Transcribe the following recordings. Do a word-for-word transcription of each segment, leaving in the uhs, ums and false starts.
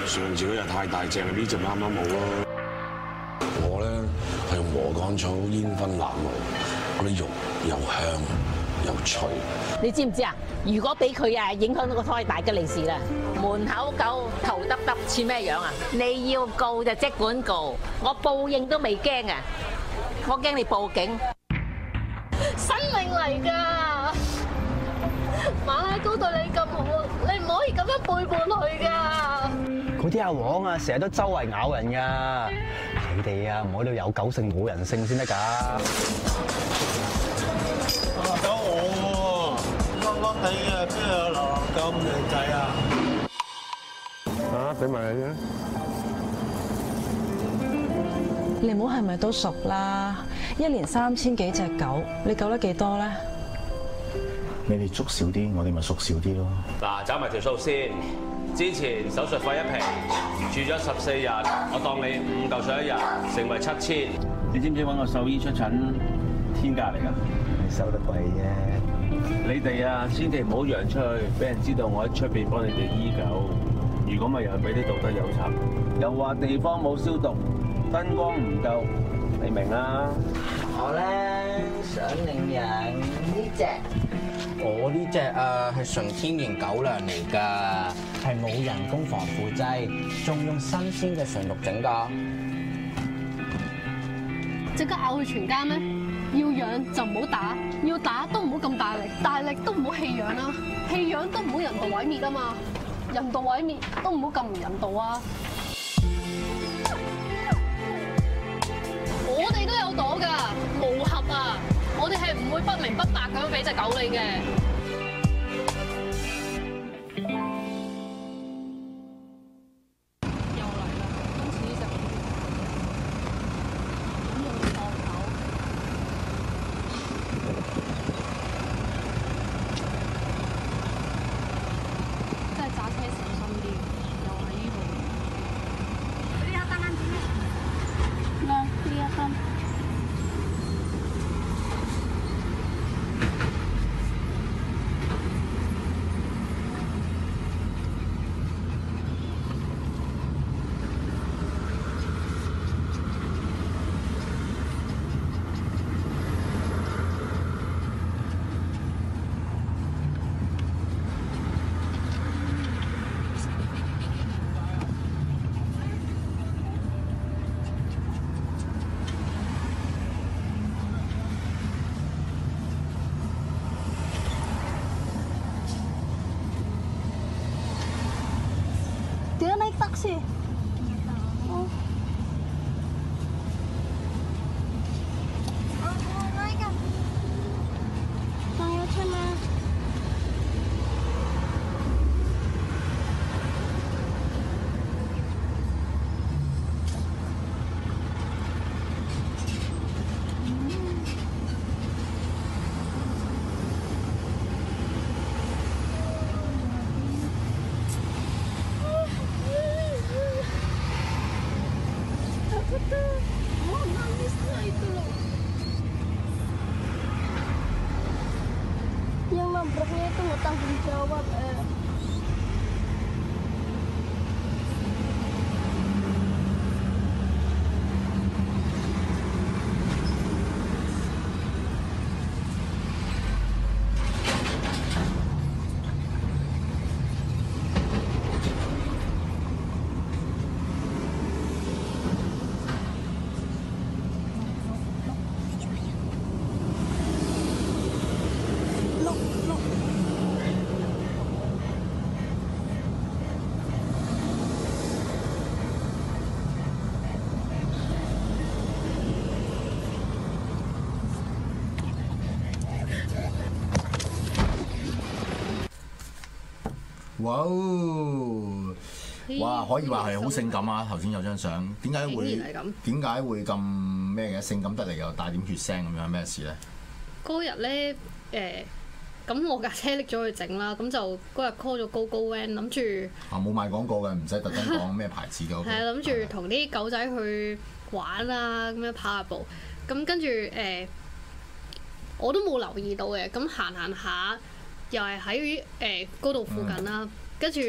上次嗰隻太大隻，呢隻啱啱好咯。我咧係用禾稈草煙燻鴨肉，嗰啲肉又香又脆。 你知唔知啊？如果俾佢啊影響到個胎大吉利是啦，門口狗頭耷耷似咩樣啊？你要告就即管告，我報應都未驚啊！我驚你報警。 生命嚟㗎，馬拉糕對你咁好，你唔可以咁樣背叛佢㗎。 嗰啲阿黃啊，成日都周圍咬人㗎，你哋啊唔好喺度有狗性冇人性先得㗎。 狗我喎，笠笠地啊，邊有流浪狗咁靚仔啊？ 啊，俾埋你啦。 你唔好係咪都熟啦？一年三千幾隻狗，你救得幾多咧？ 你哋捉少啲，我哋咪縮少啲咯。 嗱，找埋條數先。之前手術費一皮，住咗十四日，我當你五嚿水一日，成為七千。 你知唔知揾個獸醫出診天價嚟㗎？你收得貴啫。 你哋啊，千祈唔好揚出去，俾人知道我喺出邊幫你哋醫狗。如果咪又係俾啲道德有賊，又話地方冇消毒，燈光唔夠，你明啦。 我咧想領養呢隻。我呢隻啊係純天然狗糧嚟㗎，係冇人工防腐劑，仲用新鮮嘅純肉整㗎。 即刻咬佢全家咩？要養就唔好打，要打都唔好咁大力，大力都唔好棄養啦，棄養都唔好人道毀滅啊嘛，人道毀滅都唔好咁唔人道啊！我哋都有朵㗎，無合啊！我哋係唔會不明不白咁樣俾隻狗你嘅。又嚟啦！今次呢隻咁用放狗，真係揸車小心啲，又喺呢度。呢一單啱咩？咩？呢一單。Dia naik taksi. Oh. Oh, naik kan? Naik sana. Oh, nangisnya itu loh. Yang nabraknya itu nggak tanggung jawab, eh. 哇！哇！可以話係好性感啊！頭先有張相，點解會點解會咁咩嘅？性感得嚟又帶點血腥咁樣，咩事咧？ 嗰日咧誒，咁我架車拎咗去整啦，咁就嗰日 call 咗 GoGoVan，諗住啊冇賣廣告嘅，唔使特登講咩牌子嘅。 係啊，諗住同啲狗仔去玩啊，咁樣跑下步，咁跟住誒，我都冇留意到嘅，咁行行下又係喺誒嗰度附近啦，跟住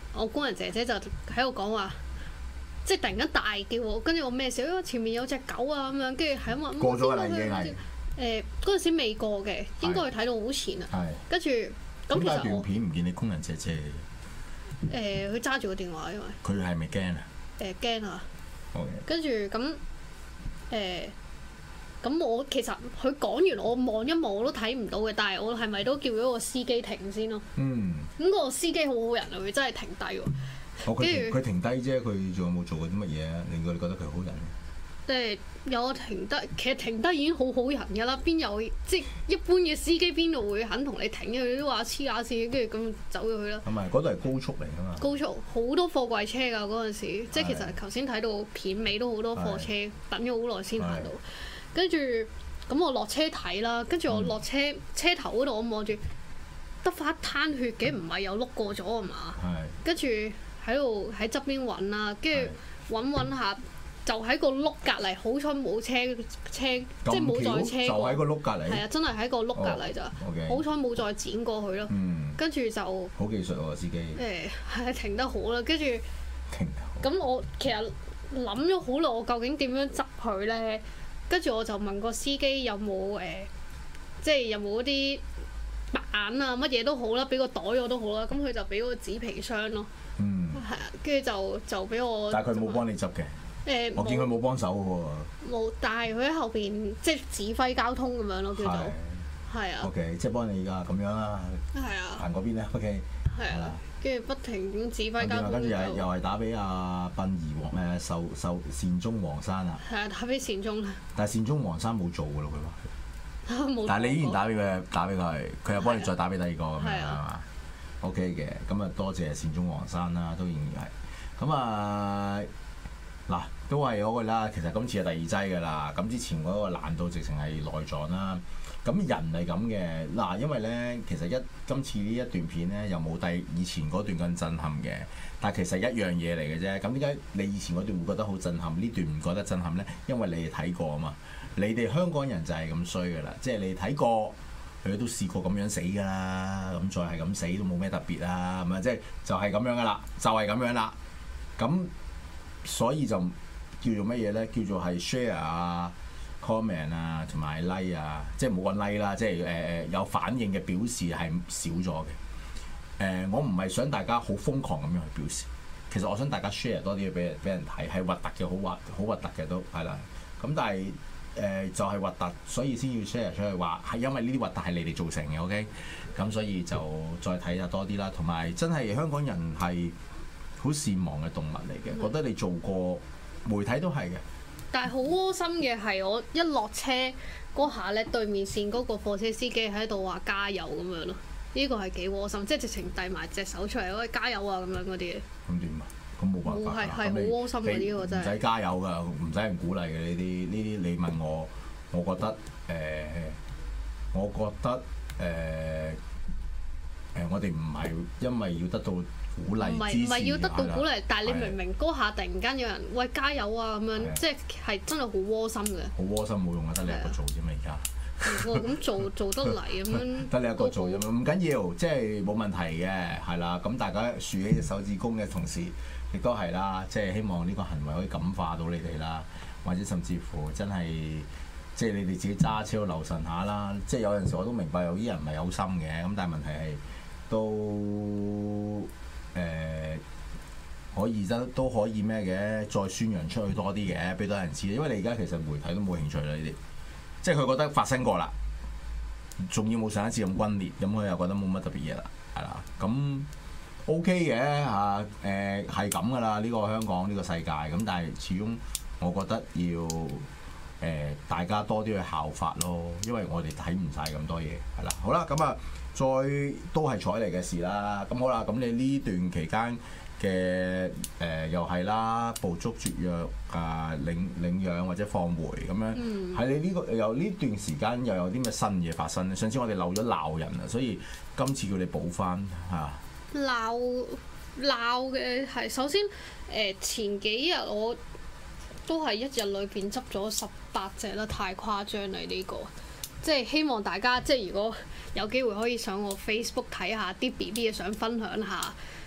我工人姐姐就喺度講話，即係突然間大叫喎，跟住我咩事？因為前面有隻狗啊咁樣，跟住係咁話過咗啦已經係。 誒嗰陣時未過嘅，應該係睇到好前啊。 係。 跟住咁其實段片唔見你工人姐姐嘅。誒，佢揸住個電話，因為佢係咪驚啊？ 誒驚啊！ Okay. 跟住咁誒，咁我其實佢講完，我望一望我都睇唔到嘅，但係我係咪都叫咗個司機停先咯？嗯。咁個司機好好人啊，佢真係停低喎。 哦，佢停佢停低啫，佢仲有冇做過啲乜嘢啊？令到你覺得佢好人？ 即係有停低，其實停低已經好好人㗎啦。邊有即係一般嘅司機邊度會肯同你停？佢都話黐下線，跟住咁走咗去啦。 係咪嗰度係高速嚟㗎嘛？ 高速好多貨櫃車㗎嗰陣時，即係其實頭先睇到片尾都好多貨車，等咗好耐先行到。跟住咁我落車睇啦，跟住我落車、嗯、車頭嗰度我望住得翻一灘血嘅，唔係有碌過咗啊嘛？跟住喺度喺側邊揾啦，跟住揾揾下。就喺個轆隔離，好彩冇車車，即係冇再車過。 就喺個轆隔離。係啊，真係喺個轆隔離咋。好彩冇再剪過去咯。嗯。跟住就。 好技術喎，司機。 誒係停得好啦，跟住。 停得好。 咁我其實諗咗好耐，我究竟點樣執佢咧？跟住我就問個司機有冇誒，即係有冇啲板啊，乜嘢都好啦，俾個袋我都好啦。咁佢就俾個紙皮箱咯。嗯。係啊，跟住就就俾我。 但係佢冇幫你執嘅。誒，我見佢冇幫手喎。 冇，但係佢喺後邊即係指揮交通咁樣咯，叫做係啊。 OK， 即係幫你而家咁樣啦。係啊。行嗰邊咧 ，OK。係啊。跟住不停咁指揮交通。 跟住又又係打俾阿殯儀黃誒壽壽善終黃山啊。 係啊，打俾善終啦。 但係善終黃山冇做㗎咯，佢話。 冇。 但係你依然打俾佢，打俾佢，佢又幫你再打俾第二個咁樣係嘛 ？OK 嘅，咁啊多謝善終黃山啦，都仍然係。咁啊。嗱，都係嗰個啦，其實今次係第二劑㗎啦。咁之前嗰個難度直情係內臟啦。咁人係咁嘅，嗱，因為咧其實一今次呢一段片咧又冇第以前嗰段咁震撼嘅，但係其實一樣嘢嚟嘅啫。咁點解你以前嗰段會覺得好震撼，呢段唔覺得震撼咧？因為你哋睇過啊嘛。你哋香港人就係咁衰㗎啦，即係你睇過，佢都試過咁樣死㗎啦。咁再係咁死都冇咩特別啦，係咪？即係就係咁樣㗎啦，就係咁樣啦。咁所以就叫做乜嘢咧？叫做係 share 啊、comment 啊同埋 like 啊，即係冇講 like 啦，即係誒誒有反應嘅表示係少咗嘅。誒、呃，我唔係想大家好瘋狂咁樣去表示，其實我想大家 share 多啲嘢俾人俾人睇，係核突嘅，好核好核突嘅都係啦。咁但係誒、呃、就係核突，所以先要 share 出去話係因為呢啲核突係你哋造成嘅 ，OK？咁所以就再睇下多啲啦，同埋真係香港人係好善忘嘅動物嚟嘅，覺得你做過媒體都係嘅。 但係好窩心嘅係，我一落車嗰下咧，對面線嗰個貨車司機喺度話加油咁樣咯。呢個係幾窩心，即係直情遞埋隻手出嚟，喂加油啊咁樣嗰啲嘢。 咁點啊？咁冇辦法。 係係好窩心嘅呢個真係。 唔使加油㗎，唔使人鼓勵嘅呢啲。呢啲你問我，我覺得誒、呃，我覺得誒誒、呃呃，我哋唔係因為要得到。鼓勵唔係唔係要得到鼓勵，但係你明明嗰下突然間有人喂加油啊咁樣，即係係真係好窩心嘅。 好窩心冇用啊，得你一個做啫嘛而家。 哦，咁做做得嚟咁樣。 得你一個做啫嘛，唔緊要，即係冇問題嘅，係啦。咁大家豎起隻手指公嘅同時，亦都係啦，即係希望呢個行為可以感化到你哋啦，或者甚至乎真係即係你哋自己揸車留神下啦。即係有陣時我都明白有啲人唔係有心嘅，咁但係問題係都。誒、呃、可以都都可以咩嘅，再宣揚出去多啲嘅，俾多人知。因為你而家其實媒體都冇興趣啦，呢啲即係佢覺得發生過啦，仲要冇上一次咁轟烈，咁佢又覺得冇乜特別嘢啦，係啦。咁 OK 嘅嚇，誒係咁噶啦，呢個香港呢個世界咁，但係始終我覺得要誒、呃、大家多啲去效法咯，因為我哋睇唔晒咁多嘢，係啦。好啦，咁啊。再都係彩嚟嘅事啦，咁好啦，咁你呢段期間嘅誒、呃、又係啦，捕捉絕育啊、領領養或者放回咁樣，喺、嗯、你呢、這個又呢段時間又有啲咩新嘢發生咧？上次我哋漏咗鬧人啊，所以今次叫你補翻嚇。 鬧鬧嘅係首先誒、呃、前幾日我都係一日裏邊執咗十八隻啦，太誇張啦呢個。即係希望大家即係如果有機會可以上我 Facebook 睇下啲 B B 嘅相，分享下。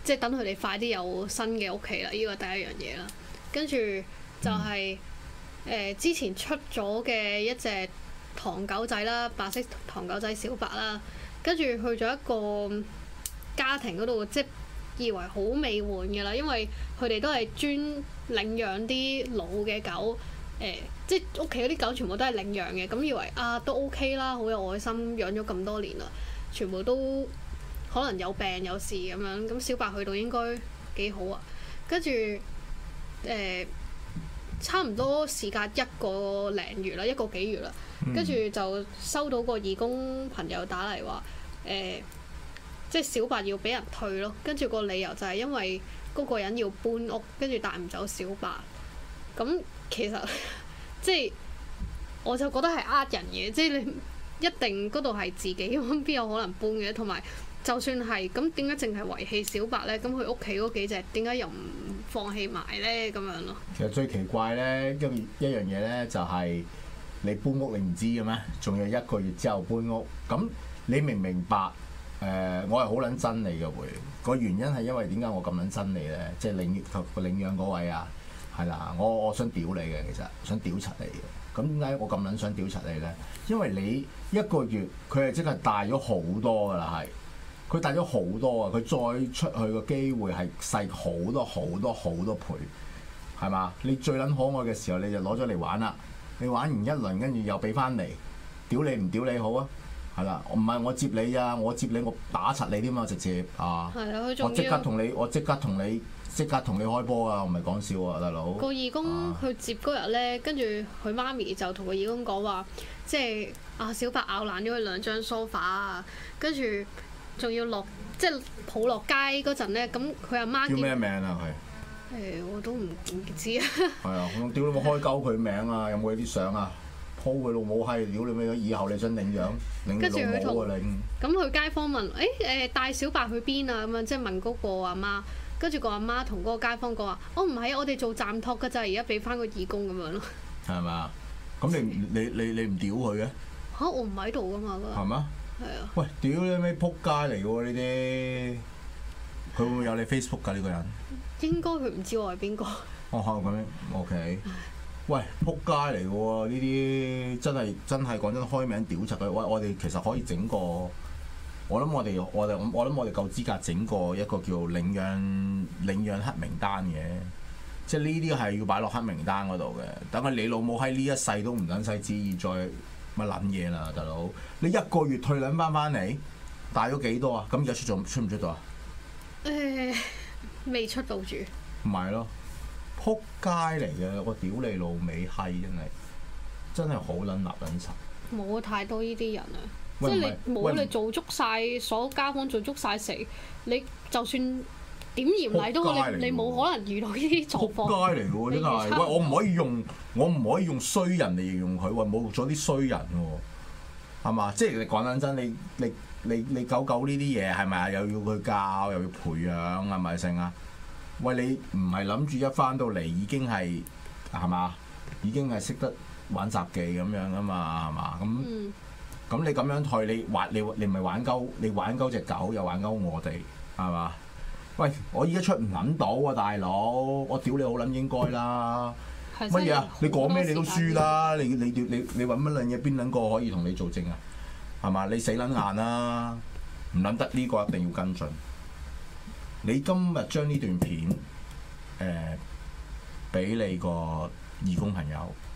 即係等佢哋快啲有新嘅屋企啦。呢個第一樣嘢啦。跟住就係、是、誒、呃、之前出咗嘅一隻唐狗仔啦，白色唐狗仔小白啦，跟住去咗一個家庭嗰度，即係以為好美滿嘅啦，因為佢哋都係專領養啲老嘅狗，誒、呃、即係屋企嗰啲狗全部都係領養嘅，咁以為啊都 OK 啦，好有愛心，養咗咁多年啦，全部都可能有病有事咁樣，咁小白去到應該幾好啊，跟住誒差唔多時間一個零月啦，一個幾月啦，跟住、嗯、就收到個義工朋友打嚟話誒，即係小白要俾人退咯，跟住個理由就係因為嗰個人要搬屋，跟住帶唔走小白。咁其實即係我就覺得係呃人嘅，即係你一定嗰度係自己，咁邊有可能搬嘅？同埋就算係咁，點解淨係遺棄小白咧？咁佢屋企嗰幾隻點解又唔放棄埋咧？咁樣咯。其實最奇怪咧，一一樣嘢咧，就係你搬屋你唔知嘅咩？仲有一個月之後搬屋，咁你明唔明白？誒、呃，我係好撚憎你嘅會，個原因係因為點解我咁撚憎你咧？即係領個領養嗰位啊，係啦，我我想屌你嘅，其實想屌柒你嘅。咁點解我咁撚想屌柒你咧？因為你一個月佢係即係大咗好多㗎啦，係。佢大咗好多啊！佢再出去個機會係細好多好多好多倍，係嘛？你最撚可愛嘅時候，你就攞咗嚟玩啦。你玩完一輪，跟住又俾翻嚟，屌你唔屌你好啊？係啦，唔係我接你啊！我接你，我打柒你添嘛，直接啊！係啊，佢仲要我即刻同你，我即刻同你，即刻同你開波啊！我唔係講笑啊，大佬。個義工去接嗰日咧，跟住佢媽咪就同個義工講話，即係啊小白咬爛咗佢兩張梳化啊，跟住。仲要落即係抱落街嗰陣咧，咁佢阿媽叫咩名啊？佢誒、欸、我都唔唔知啊。係啊，我屌你冇開鳩佢名啊！有冇啲相啊？鋪佢老母閪！屌你咩？以後你想領養領你老母啊領。咁佢街坊問誒誒帶小白去邊啊？咁樣即係問嗰個阿媽。跟住個阿媽同嗰個街坊講話：哦唔係啊，我哋做暫託㗎咋，而家俾翻個義工咁樣咯。係嘛？咁你你你你唔屌佢嘅？嚇！我唔喺度㗎嘛嗰個。係咩？係啊！喂，屌你咩撲街嚟嘅喎呢啲？佢會唔會有你 Facebook 㗎呢個人？應該佢唔知我係邊個。哦，咁樣 OK。喂，撲街嚟嘅喎呢啲，真係真係講真，開名屌柒佢。喂，我哋其實可以整個，我諗我哋我哋我諗我哋夠資格整個一個叫領養領養黑名單嘅，即係呢啲係要擺落黑名單嗰度嘅。等佢你老母喺呢一世都唔撚使旨意再。乜撚嘢啦，大佬！你一個月退兩翻翻嚟，大咗幾多啊？咁而家出咗出唔出到啊？誒，未出到住。唔係咯，撲街嚟嘅！我屌你老味閪，真係真係好撚立撚柒。冇太多呢啲人啊！即係你冇你做足晒所有街坊做足晒食，你就算點嚴厲都好，你你冇可能遇到呢啲狀況。撲街嚟嘅喎，真係！喂，我唔可以用。我唔可以用衰人嚟形容佢，喂，侮辱咗啲衰人喎，係嘛？即係你講緊真，你你你你狗狗呢啲嘢係咪啊？又要佢教，又要培養，係咪先啊？喂，你唔係諗住一翻到嚟已經係係嘛？已經係識得玩雜技咁樣噶嘛？係嘛？咁咁、嗯、你咁樣退，你玩你你唔係玩鳩，你玩鳩隻狗又玩鳩我哋，係嘛？喂，我依家出唔撚到啊，大佬！我屌你好撚應該啦〜乜嘢啊？你講咩你都輸啦！你你你你揾乜撚嘢？邊撚個可以同你做證啊？係嘛？你死撚硬啦！唔撚得呢個一定要跟進。你今日將呢段片誒俾、呃、你個義工朋友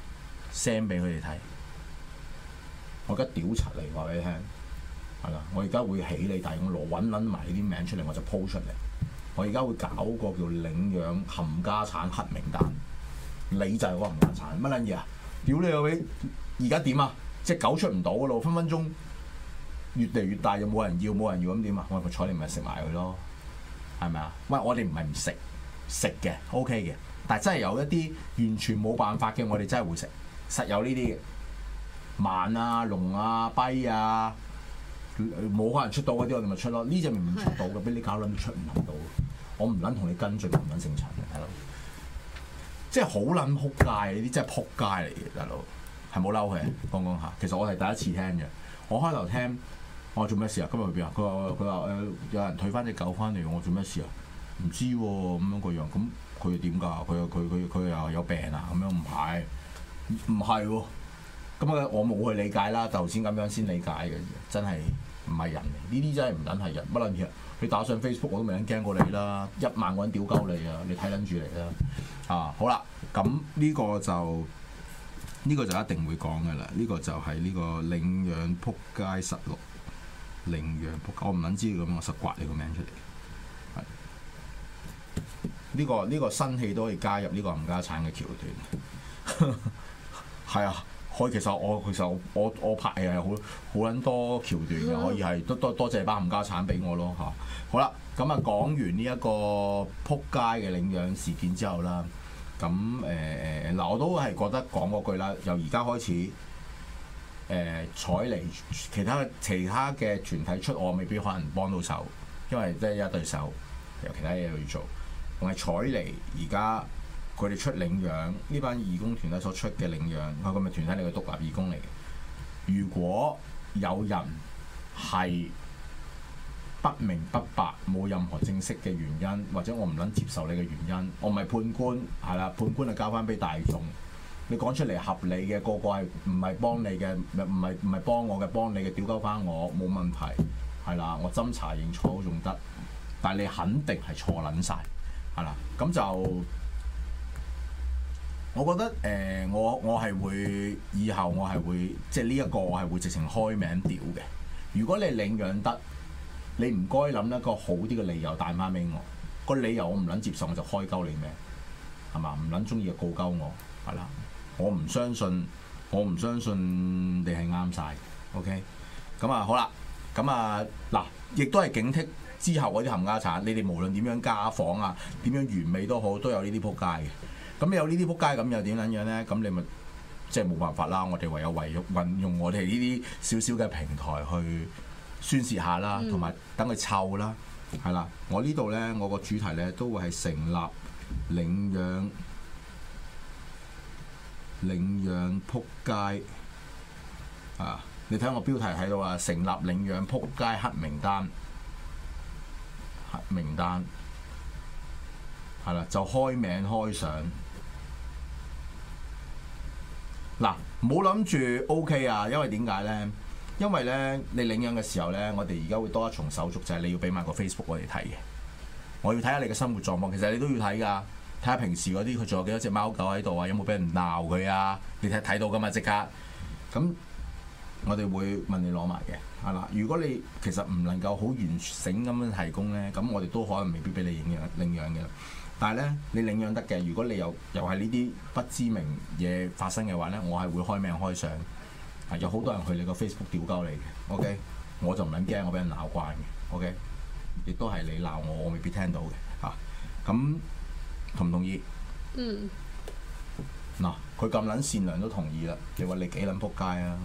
send 俾佢哋睇，我而家屌柒你話俾你聽，係啦，我而家會起你大公羅揾撚埋啲名出嚟，我就 po 出嚟。我而家會搞個叫領養冚家產黑名單。你就係嗰個冚家產乜撚嘢啊？屌你老味！而家點啊？隻狗出唔到嘅咯，分分鐘越嚟越大，又冇人要，冇人要咁點啊？我咪睬你咪食埋佢咯，係咪啊？喂，我哋唔係唔食，食嘅 OK 嘅，但係真係有一啲完全冇辦法嘅，我哋真係會食，實有呢啲嘅鰻啊、龍啊、跛啊，冇可能出到嗰啲，我哋咪出咯。呢隻明明出到嘅，俾你搞撚都出唔撚到，我唔撚同你跟進，唔撚姓陳嘅，係咯。即係好撚撲街，呢啲真係撲街嚟嘅，大佬係冇嬲佢，講講下。其實我係第一次聽嘅，我開頭聽，我話做咩事啊？今日去邊啊？佢話佢話誒有人退翻隻狗翻嚟，我做咩事啊？ 唔知喎咁樣個樣，咁佢又點㗎？佢又佢佢佢又有病啊？咁樣唔係唔係喎？咁啊，我冇去理解啦，頭先咁樣先理解嘅，真係唔係人嚟，呢啲真係唔撚係人，乜撚嘢？你打上 Facebook 我都未撚驚過你啦，一萬個人屌鳩你啊！你睇撚住嚟啦啊！好啦，咁呢個就呢、呢個就一定會講嘅啦，呢、呢個就係呢個領養撲街實錄，領養撲街，我唔撚知咁，我實刮你個名出嚟。係呢、呢個呢、呢個新戲都可以加入呢個冚家產嘅橋段，係啊。可以，其實我其實我我我拍戲係好好撚多橋段嘅，可以係多多多謝班冚家產俾我咯嚇。好啦，咁啊講完呢一個撲街嘅領養事件之後啦，咁誒誒嗱我都係覺得講嗰句啦，由而家開始誒、呃、采妮其他其他嘅團體出，我未必可能幫到手，因為即係一對手有其他嘢要做，同埋采妮而家。佢哋出領養呢班義工團體所出嘅領養，佢咁嘅團體嚟嘅獨立義工嚟嘅。如果有人係不明不白冇任何正式嘅原因，或者我唔撚接受你嘅原因，我唔係判官，係啦，判官係交翻俾大眾。你講出嚟合理嘅，個個係唔係幫你嘅，唔係唔係幫我嘅，幫你嘅，屌鳩翻我冇問題，係啦，我斟茶認錯都仲得，但係你肯定係錯撚晒，係啦，咁就。我覺得誒、呃，我我係會以後我係會即係呢一個我係會直情開名屌嘅。如果你領養得，你唔該諗一個好啲嘅理由彈翻俾我。個理由我唔撚接受，我就開鳩你咩？係嘛？唔撚中意就告鳩我，係啦。我唔相信，我唔相信你係啱晒。OK，咁啊好啦，咁啊嗱，亦都係警惕之後嗰啲冚家產，你哋無論點樣家訪啊，點樣完美都好，都有呢啲撲街嘅。咁有呢啲撲街，咁又點撚樣咧？咁你咪即係冇辦法啦。我哋唯有為運用我哋呢啲少少嘅平台去宣泄下啦，同埋等佢臭啦，係啦。我呢度咧，我個主題咧都會係成立領養領養撲街啊！你睇我標題喺度啊，成立領養撲街黑名單，黑名單係啦，就開名開相。嗱，唔好諗住 OK 啊，因為點解咧？因為咧，你領養嘅時候咧，我哋而家會多一重手續，就係、是、你要俾埋個 Facebook 我哋睇嘅。我要睇下你嘅生活狀況，其實你都要睇㗎。睇下平時嗰啲佢仲有幾多隻貓狗喺度啊？有冇俾人鬧佢啊？你睇睇到㗎嘛？即刻咁，我哋會問你攞埋嘅，係啦。如果你其實唔能夠好完整咁樣提供咧，咁我哋都可能未必俾你領養領養嘅。但係咧，你領養得嘅，如果你又又係呢啲不知名嘢發生嘅話咧，我係會開名開相，係有好多人去你個 Facebook 屌鳩你嘅 ，OK？我就唔撚驚，我俾人鬧慣嘅 ，OK？亦都係你鬧我，我未必聽到嘅，嚇、啊。咁同唔同意？嗯。嗱，佢咁撚善良都同意啦，你話你幾撚撲街啊？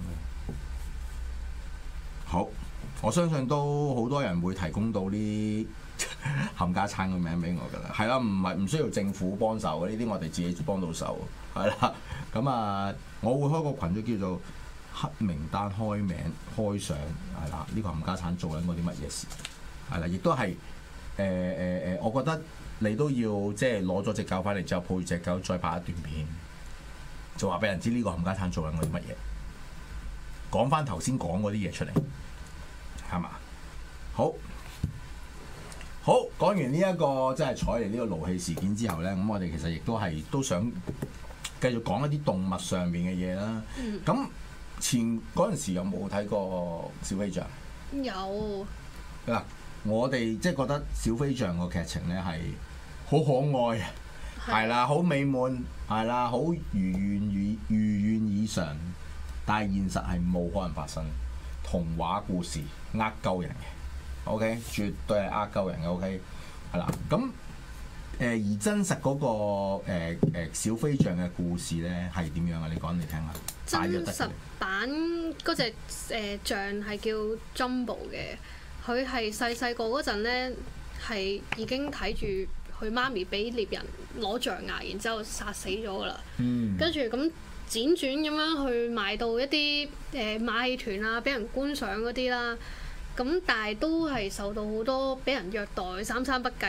好，我相信都好多人會提供到啲冚家產嘅名俾我㗎啦，係啦，唔係唔需要政府幫手嘅，呢啲我哋自己幫到手，係啦。咁啊，我會開個群組叫做黑名單開名開相，係啦，呢個冚家產做緊嗰啲乜嘢事，係啦，亦都係誒誒誒，我覺得你都要即係攞咗隻狗翻嚟之後，抱住隻狗再拍一段片，就話俾人知呢個冚家產做緊嗰啲乜嘢，講翻頭先講嗰啲嘢出嚟，係嘛？好。好，講完呢、這、一個即係采妮呢個勞氣事件之後咧，咁我哋其實亦都係都想繼續講一啲動物上面嘅嘢啦。咁、嗯、前嗰陣時有冇睇過小飛象？ 有。 嗱，我哋即係覺得小飛象個劇情咧係好可愛，係啦，好美滿，係啦，好如願如如願以償，但係現實係冇可能發生，童話故事呃鳩人嘅。O.K. 絕對係呃鳩人嘅 O.K. 係啦，咁誒、呃、而真實嗰、那個誒誒、呃呃、小飛象嘅故事咧係點樣啊？你講嚟聽下。 真實版嗰隻誒象係叫 Jumbo 嘅，佢係細細個嗰陣咧係已經睇住佢媽咪俾獵人攞象牙，然之後殺死咗㗎啦。嗯。跟住咁輾轉咁樣去賣到一啲誒馬戲團啊，俾人觀賞嗰啲啦。咁但係都係受到好多俾人虐待、三餐不繼，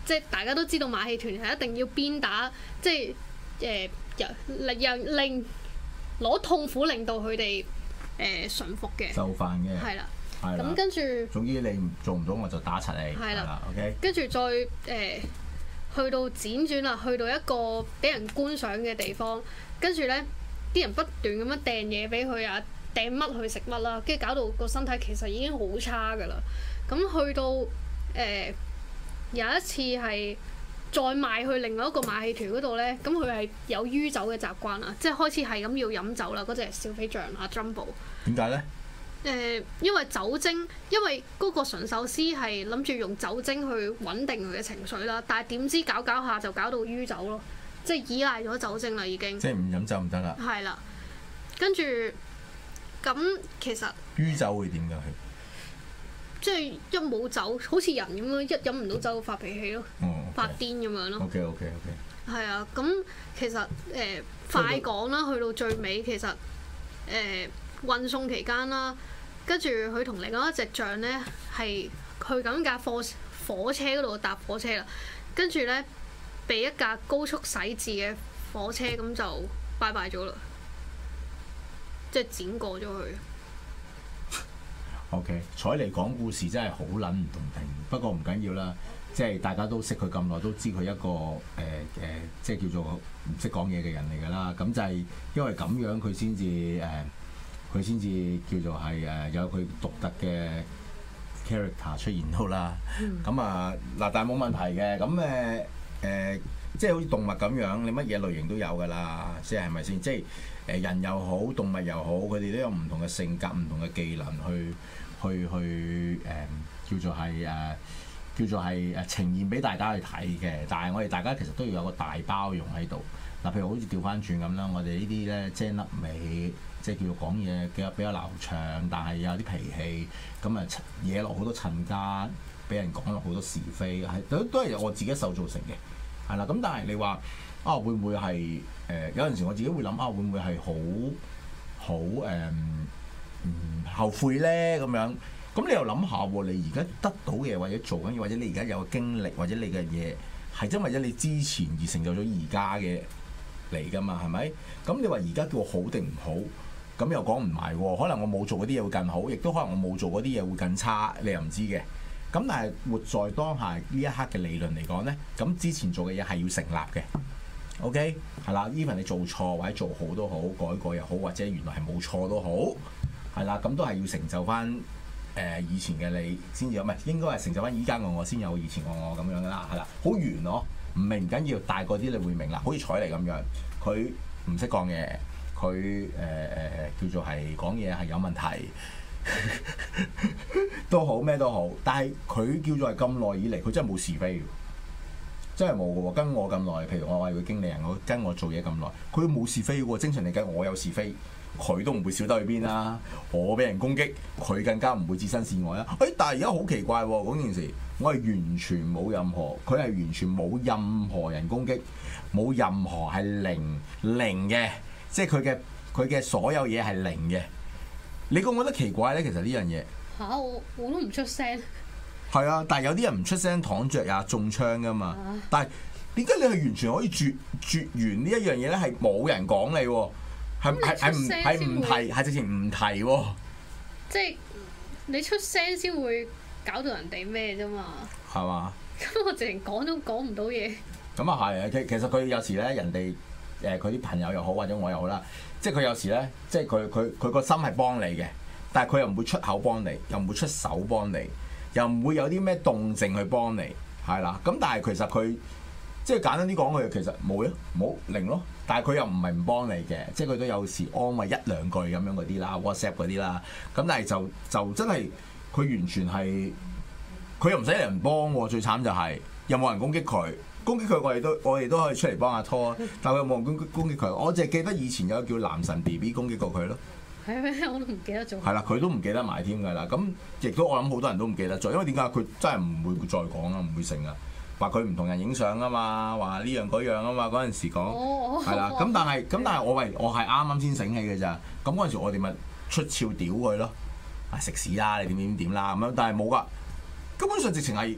即係大家都知道馬戲團係一定要鞭打，即係誒由令讓令攞痛苦令到佢哋誒順服嘅。 就範嘅。 係啦。 係啦。 咁跟住。 總之你唔做唔到我就打柒你。 係啦。 OK。 跟住再誒、呃、去到輾轉啦，去到一個俾人觀賞嘅地方，跟住咧啲人不斷咁樣掟嘢俾佢啊，掟乜佢食乜啦，跟住搞到個身體其實已經好差噶啦。咁去到誒、呃、有一次係再賣去另外一個馬戲團嗰度咧，咁佢係有酗酒嘅習慣啦，即係開始係咁要飲酒啦。嗰隻小飛象啊 Jumbo。 點解咧？ 誒、呃，因為酒精，因為嗰個馴獸師係諗住用酒精去穩定佢嘅情緒啦，但係點知搞搞下就搞到酗酒咯，即係依賴咗酒精啦已經。即係唔飲酒唔得啦。 係啦，跟住咁其實酗酒會點㗎？佢即係一冇酒，好似人咁樣，一飲唔到酒發脾氣咯， 哦 okay. 發癲咁樣咯。 OK OK OK。 係啊，咁其實誒、呃、快講啦，去到最尾其實誒、呃、運送期間啦。跟住佢同另外一隻象咧係去緊架火火車嗰度搭火車啦，跟住咧被一架高速駛至嘅火車咁就拜拜咗啦，即係剪過咗佢。 OK， 采妮講故事真係好撚唔同定，不過唔緊要啦，即係大家都識佢咁耐，都知佢一個誒誒、呃呃，即係叫做唔識講嘢嘅人嚟㗎啦。咁就係因為咁樣佢先至誒。呃佢先至叫做係誒有佢獨特嘅 character 出現到啦。咁啊嗱，但係冇問題嘅。咁誒誒，即係好似動物咁樣，你乜嘢類型都有㗎啦。即係係咪先？即係誒人又好，動物又好，佢哋都有唔同嘅性格、唔同嘅技能去去去誒、呃、叫做係誒、呃、叫做係誒呈現俾大家去睇嘅。但係我哋大家其實都要有個大包容喺度。嗱，譬如好似調翻轉咁啦，我哋呢啲咧精粒尾。即係叫做講嘢比較比較流暢，但係有啲脾氣，咁啊惹落好多陳家，俾人講落好多是非，係都都係我自己受造成嘅，係啦。咁但係你話啊，會唔會係誒、呃、有陣時我自己會諗啊，會唔會係好好誒嗯後悔咧咁樣？咁你又諗下喎，你而家得到嘅嘢或者做緊嘢，或者你而家有個經歷，或者你嘅嘢係因為咗你之前而成就咗而家嘅嚟㗎嘛？係咪？咁你話而家叫我好定唔好？咁又講唔埋喎，可能我冇做嗰啲嘢會更好，亦都可能我冇做嗰啲嘢會更差，你又唔知嘅。咁但係活在當下呢一刻嘅理論嚟講呢，咁之前做嘅嘢係要成立嘅。OK，係啦 ，even 你做錯或者做好都好，改過又好，或者原來係冇錯都好，係啦，咁都係要成就翻誒、呃、以前嘅你先至有，唔係應該係成就翻依家我我先有以前我我咁樣噶啦，係啦，好圓咯，唔明唔緊要，大個啲你會明啦，好似采妮咁樣，佢唔識講嘢。佢誒誒叫做係講嘢係有問題都好咩都好，但係佢叫做係咁耐以嚟，佢真係冇是非嘅，真係冇嘅喎。跟我咁耐，譬如我係佢經理人，我跟我做嘢咁耐，佢冇是非嘅喎。正常嚟計，我有是非，佢都唔會少得去邊啦。我俾人攻擊，佢更加唔會置身事外啦。誒、哎，但係而家好奇怪喎，嗰件事，我係完全冇任何，佢係完全冇任何人攻擊，冇任何係零零嘅。即係佢嘅佢嘅所有嘢係零嘅，你覺唔覺得奇怪咧？其實呢樣嘢嚇我我都唔出聲。 係啊，但係有啲人唔出聲躺着也中槍噶嘛。啊、但係點解你係完全可以絕絕緣呢一樣嘢咧？係冇人講你喎，係係係唔係唔提，係直情唔提喎。 即係你出聲先會搞到人哋咩啫嘛？係嘛吧？咁我直情講都講唔到嘢。 咁啊係啊，其其實佢有時咧，人哋。誒佢啲朋友又好，或者我又好啦，即係佢有時咧，即係佢佢佢個心係幫你嘅，但係佢又唔會出口幫你，又唔會出手幫你，又唔會有啲咩動靜去幫你，係啦。咁但係其實佢即係簡單啲講，佢其實冇咯，冇零咯。但係佢又唔係唔幫你嘅，即係佢都有時安慰一兩句咁樣嗰啲啦 ，WhatsApp 嗰啲啦。咁但係就就真係佢完全係佢又唔使人幫喎。最慘就係、是、又冇人攻擊佢。攻擊佢，我哋都我哋都可以出嚟幫下拖，但係佢冇人攻擊攻擊佢。我淨係記得以前有個叫男神 B B 攻擊過佢咯。 係咩？我都唔記得咗。係啦，佢都唔記得埋添㗎啦。咁亦都我諗好多人都唔記得咗，因為點解佢真係唔會再講啊，唔會成啊。話佢唔同人影相啊嘛，話呢樣嗰樣啊嘛。嗰陣時講係啦。咁但係咁但係我喂我係啱啱先醒起嘅咋。咁嗰陣時我哋咪出鞘屌佢咯。啊食屎啦！你點點點啦咁樣，但係冇㗎。根本上直情係。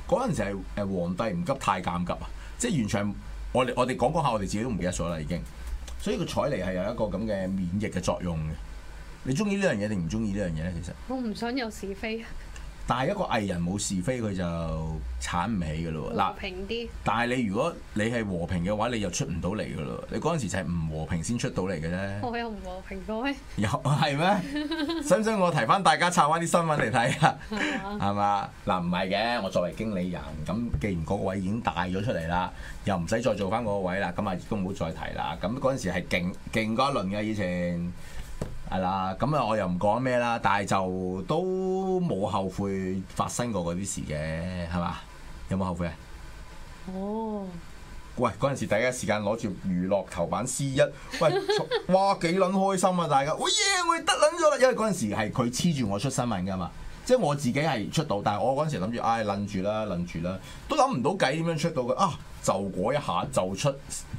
嗰陣時係誒皇帝唔急太監急啊，即係完全係我哋我哋講講下，我哋自己都唔記得咗啦已經。所以個彩嚟係有一個咁嘅免疫嘅作用嘅。你中意呢樣嘢定唔中意呢樣嘢咧？其實我唔想有是非。 但係一個藝人冇是非，佢就鏟唔起嘅咯喎。嗱， 和平啲。但係你如果你係和平嘅話，你又出唔到嚟嘅咯。你嗰陣時就係唔和平先出到嚟嘅啫。 我又唔和平過咩？ 有係咩？使唔使我提翻大家抄翻啲新聞嚟睇啊？係嘛？嗱，唔係嘅，我作為經理人，咁既然嗰個位已經大咗出嚟啦，又唔使再做翻嗰個位啦，咁啊亦都唔好再提啦。咁嗰陣時係勁勁嗰一輪嘅以前。係啦，咁啊我又唔講咩啦，但係就都冇後悔發生過嗰啲事嘅，係嘛？有冇後悔啊？ 哦， 喂，嗰陣時第一時間攞住娛樂頭版 C 一，喂，哇幾撚開心啊！大家，喂耶，我哋得撚咗啦！因為嗰陣時係佢黐住我出新聞㗎嘛，即係我自己係出到，但係我嗰陣時諗住，唉，撚住啦，撚住啦，都諗唔到計點樣出到嘅啊！就嗰一下就出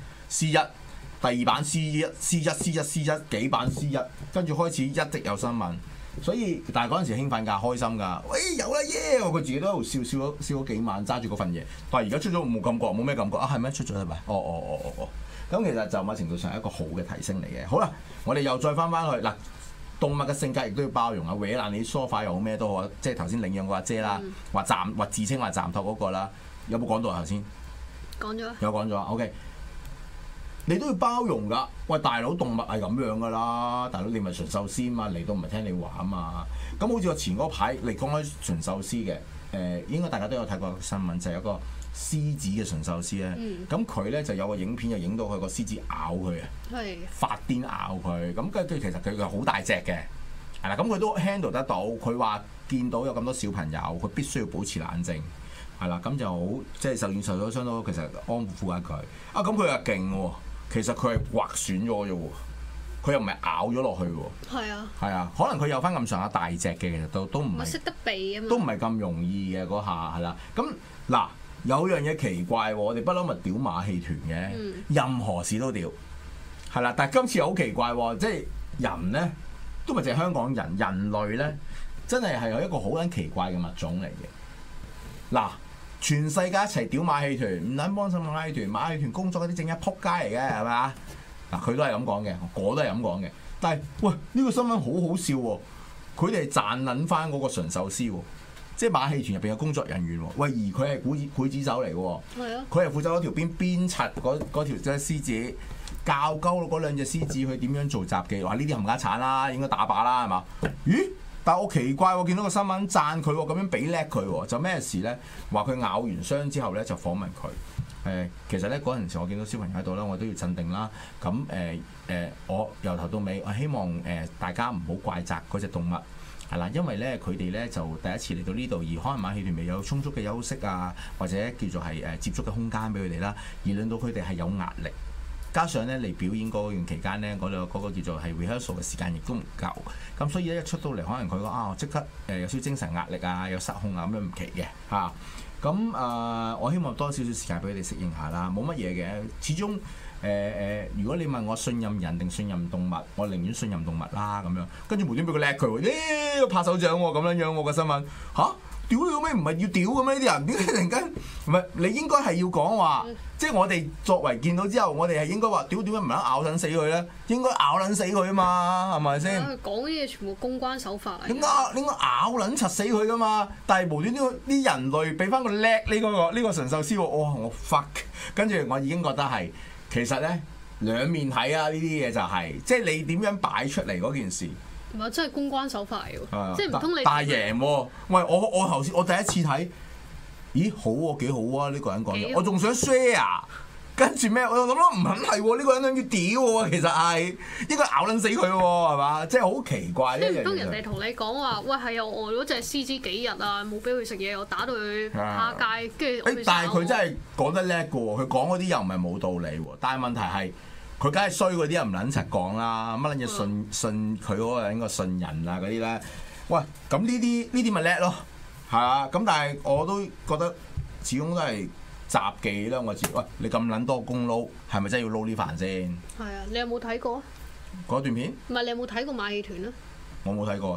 C 一。第二版 C 一、C 一、C 一、C 一幾版 C 一，跟住開始一直有新聞，所以但係嗰陣時興奮㗎，開心㗎，喂有啦耶！我佢自己都喺度笑笑咗笑咗幾晚，揸住嗰份嘢。但係而家出咗冇感覺，冇咩感覺啊？係咩出咗係咪？哦哦哦哦哦，咁其實就某程度上係一個好嘅提升嚟嘅。好啦，我哋又再翻翻去嗱，動物嘅性格亦都要包容啊。搲爛你梳化又好咩都好，即係頭先領養個阿姐啦，話暫話自稱話暫託嗰個啦，有冇講到啊頭先？講咗。有講咗 OK。你都要包容㗎，喂大佬，動物係咁樣㗎啦，大佬你咪純獸師嘛，嚟到唔係聽你話啊嘛。咁好似我前嗰排你講開純獸師嘅，誒、呃、應該大家都有睇過新聞，就係、是、有個獅子嘅純獸師咧。咁佢咧就有個影片就影到佢個獅子咬佢啊，係發癲咬佢。咁跟住其實佢佢好大隻嘅，係啦，咁佢都 handle 得到。佢話見到有咁多小朋友，佢必須要保持冷靜。係啦，咁就好即係受軟受咗傷都其實安撫下佢。啊，咁佢又勁喎。其實佢係劃損咗啫喎，佢又唔係咬咗落去喎。係啊。係啊，可能佢有翻咁上下大隻嘅，其實都都唔係識得避啊嘛。都唔係咁容易嘅嗰下係啦。咁嗱有樣嘢奇怪喎，我哋不嬲咪屌馬戲團嘅，嗯、任何事都屌係啦。但係今次又好奇怪喎，即係人咧都唔係淨係香港人，人類咧真係係有一個好撚奇怪嘅物種嚟嘅嗱。全世界一齊屌馬戲團，唔撚幫手馬戲團，馬戲團工作嗰啲正一撲街嚟嘅，係咪啊？嗱，佢都係咁講嘅，我都係咁講嘅。但係，喂，呢、呢個新聞好好笑喎！佢哋賺撚翻嗰個純獸師喎，即係馬戲團入邊嘅工作人員喎。喂，而佢係劊子劊子手嚟嘅喎，係啊，佢係負責嗰條邊鞭策嗰嗰條隻獅子，教鳩嗰兩隻獅子去點樣做雜技。話呢啲冚家鏟啦，應該打靶啦，係嘛？咦？但係我奇怪喎，見到個新聞讚佢喎，咁樣俾叻佢喎，就咩事咧？話佢咬完傷之後咧，就訪問佢。誒、呃，其實咧嗰陣時我見到小朋友喺度咧，我都要鎮定啦。咁誒誒，我由頭到尾，我希望誒、呃、大家唔好怪責嗰隻動物，係啦，因為咧佢哋咧就第一次嚟到呢度，而可能馬戲團未有充足嘅休息啊，或者叫做係誒接觸嘅空間俾佢哋啦，而令到佢哋係有壓力。加上咧嚟表演嗰段期間咧，嗰、那個嗰個叫做係 rehearsal 嘅時間亦都唔夠，咁所以咧一出到嚟，可能佢講啊，即刻誒有少少精神壓力啊，有失控啊咁樣唔奇嘅嚇。咁、啊、誒，我希望多少少時間俾佢哋適應下啦，冇乜嘢嘅。始終誒誒、呃，如果你問我信任人定信任動物，我寧願信任動物啦咁樣。跟住無端俾佢叻佢喎，誒拍手掌喎咁樣樣喎個新聞嚇。屌你個咩？唔係要屌嘅咩？呢啲人點解突然間唔係？你應該係要講話，即係我哋作為見到之後，我哋係應該話屌點解唔肯咬撚死佢咧？應該咬撚死佢啊嘛，係咪先？佢講啲嘢全部公關手法嚟。點解應該咬撚柒死佢噶嘛？但係無端端啲人類俾翻個叻呢嗰個呢個純獸師喎，哇！我 fuck， 跟住我已經覺得係其實咧兩面睇啊！呢啲嘢就係即係你點樣擺出嚟嗰件事。唔係真係公關手法嚟喎，啊、即係唔通你大贏喎？喂，我我頭先我第一次睇，咦好喎、啊、幾好啊！呢、呢個人講嘢，我仲想 share， 跟住咩？我又諗諗唔肯係喎，呢、呢個人諗住屌喎，其實係應該咬撚死佢喎，係嘛？即係好奇怪呢樣嘢。唔通人哋同你講話，喂係啊，我餓咗隻獅子幾日啊，冇俾佢食嘢，我打到佢趴街，跟住、啊、但係佢真係講得叻嘅喎，佢講嗰啲又唔係冇道理喎，但係問題係。佢梗係衰嗰啲人唔撚柒講啦，乜撚嘢信信佢嗰個人個信人啊嗰啲咧？喂，咁呢啲呢啲咪叻咯，係啊！咁但係我都覺得始終都係雜技啦，我知。喂，你咁撚多功撈，係咪真係要撈呢飯先？係啊，你有冇睇過嗰段片？唔係你有冇睇過馬戲團啊？我冇睇過啊。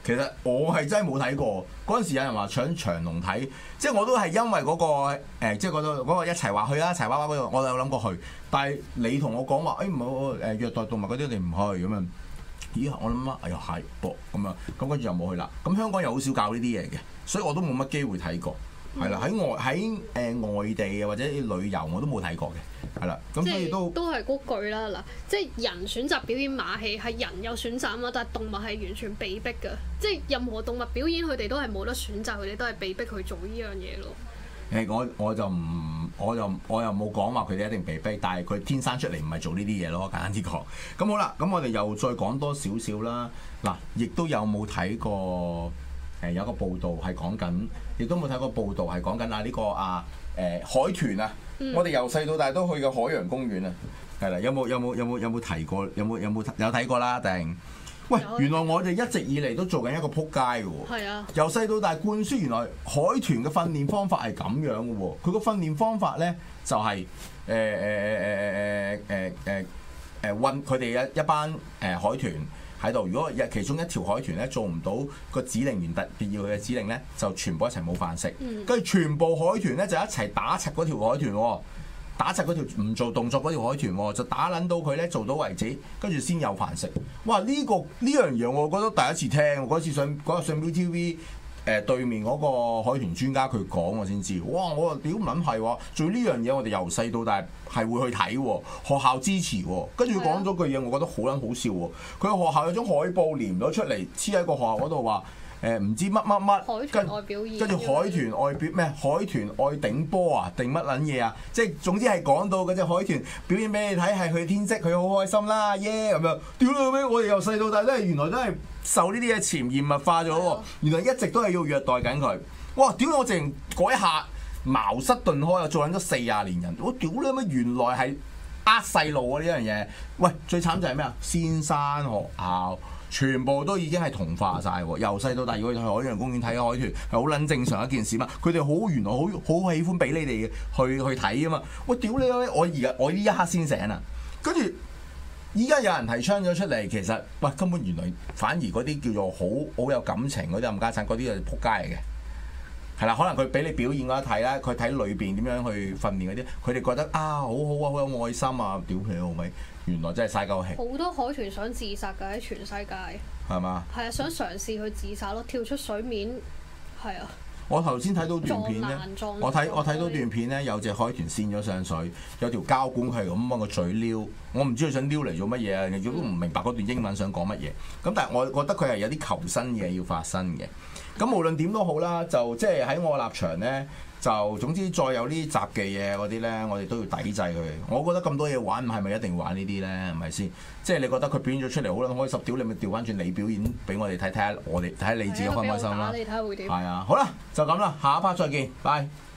其實我係真係冇睇過。嗰陣時有人話搶長龍睇，即係我都係因為嗰、嗰個、呃、即係嗰度嗰個一齊話去啦，柴娃娃嗰度，我有諗過去。但係你同我講話，誒唔好誒虐待動物嗰啲，你唔去咁樣。咦？我諗啊，哎呀係噃咁樣，咁跟住又冇去啦。咁香港又好少教呢啲嘢嘅，所以我都冇乜機會睇過。係啦，喺外喺誒、呃、外地啊或者旅遊我都冇睇過嘅，係啦，咁所以都都係嗰句啦嗱，即係人選擇表演馬戲係人有選擇啊嘛，但係動物係完全被逼㗎，即係任何動物表演佢哋都係冇得選擇，佢哋都係被逼去做呢樣嘢咯。 誒我我就唔我就我又冇講話佢哋一定被逼，但係佢天生出嚟唔係做呢啲嘢咯，簡單啲講。咁好啦，咁我哋又再講多少少啦。嗱，亦都有冇睇過？誒有個報道係講緊，亦都冇睇過報道係講緊啊呢個啊誒、呃、海豚啊，嗯、我哋由細到大都去嘅海洋公園啊，係啦，有冇有冇有冇有冇提過？有冇有冇有睇過啦？定喂，原來我哋一直以嚟都做緊一個撲街嘅喎，係啊，由細到大灌輸原來海豚嘅訓練方法係咁樣嘅喎，佢個訓練方法咧就係誒誒誒誒誒誒誒誒韞佢哋一一班誒海豚。喺度，如果其中一條海豚咧做唔到個指令員特別要佢嘅指令咧，就全部一齊冇飯食。跟住、嗯、全部海豚咧就一齊打柒嗰條海豚，打柒嗰條唔做動作嗰條海豚，就打撚到佢咧做到為止，跟住先有飯食。哇！呢、呢個呢樣嘢我覺得第一次聽，嗰次上嗰日上 V T V。誒對面嗰個海豚專家佢講我先知，哇！我話屌唔撚係喎，做呢樣嘢我哋由細到大係會去睇喎，學校支持喎，跟住佢講咗句嘢，我覺得好撚好笑喎。佢學校有張海報黏咗出嚟，黐喺個學校嗰度話。誒唔知乜乜乜，跟跟住海豚愛表咩？海豚愛頂波啊，定乜撚嘢啊？即係總之係講到嗰隻海豚表演俾你睇，係佢天職，佢好開心啦，耶咁樣。屌你咩？我哋由細到大都係原來都係受呢啲嘢潛移默化咗喎，原來一直都係要虐待緊佢。哇！屌我淨嗰一下茅塞頓開啊，做緊咗四廿年人，我屌你咩？原來係呃細路啊呢樣嘢。喂，最慘就係咩啊？先生學校。全部都已經係同化晒喎，由細到大如果去海洋公園睇海豚係好撚正常一件事嘛。佢哋好原來好好喜歡俾你哋去去睇啊嘛。喂，屌你我而家我呢一刻先醒啊！跟住依家有人提倡咗出嚟，其實喂根本原來反而嗰啲叫做好好有感情嗰啲冚家鏟嗰啲係撲街嚟嘅。係啦，可能佢俾你表演嗰一睇啦，佢睇裏邊點樣去訓練嗰啲，佢哋覺得啊好好啊，好有愛心啊，屌佢老味！原來真係嘥鳩氣。好多海豚想自殺㗎喺全世界。係嘛？係啊，想嘗試去自殺咯，跳出水面。係啊。 我頭先睇到段片咧，我睇我睇到段片咧，有隻海豚跣咗上水，有條膠管佢係咁幫個嘴撩，我唔知佢想撩嚟做乜嘢啊，亦都唔明白嗰段英文想講乜嘢。咁但係我覺得佢係有啲求生嘢要發生嘅。咁無論點都好啦，就即係喺我立場咧，就總之再有呢啲雜技嘢嗰啲咧，我哋都要抵制佢。我覺得咁多嘢玩，係咪一定要玩呢啲咧？係咪先？即係你覺得佢表演咗出嚟好撚開心，屌你咪調翻轉你表演俾我哋睇睇下，我哋睇下你自己開唔開心啦。你睇下會點？係啊，好啦，就咁啦，下一 part 再見，拜。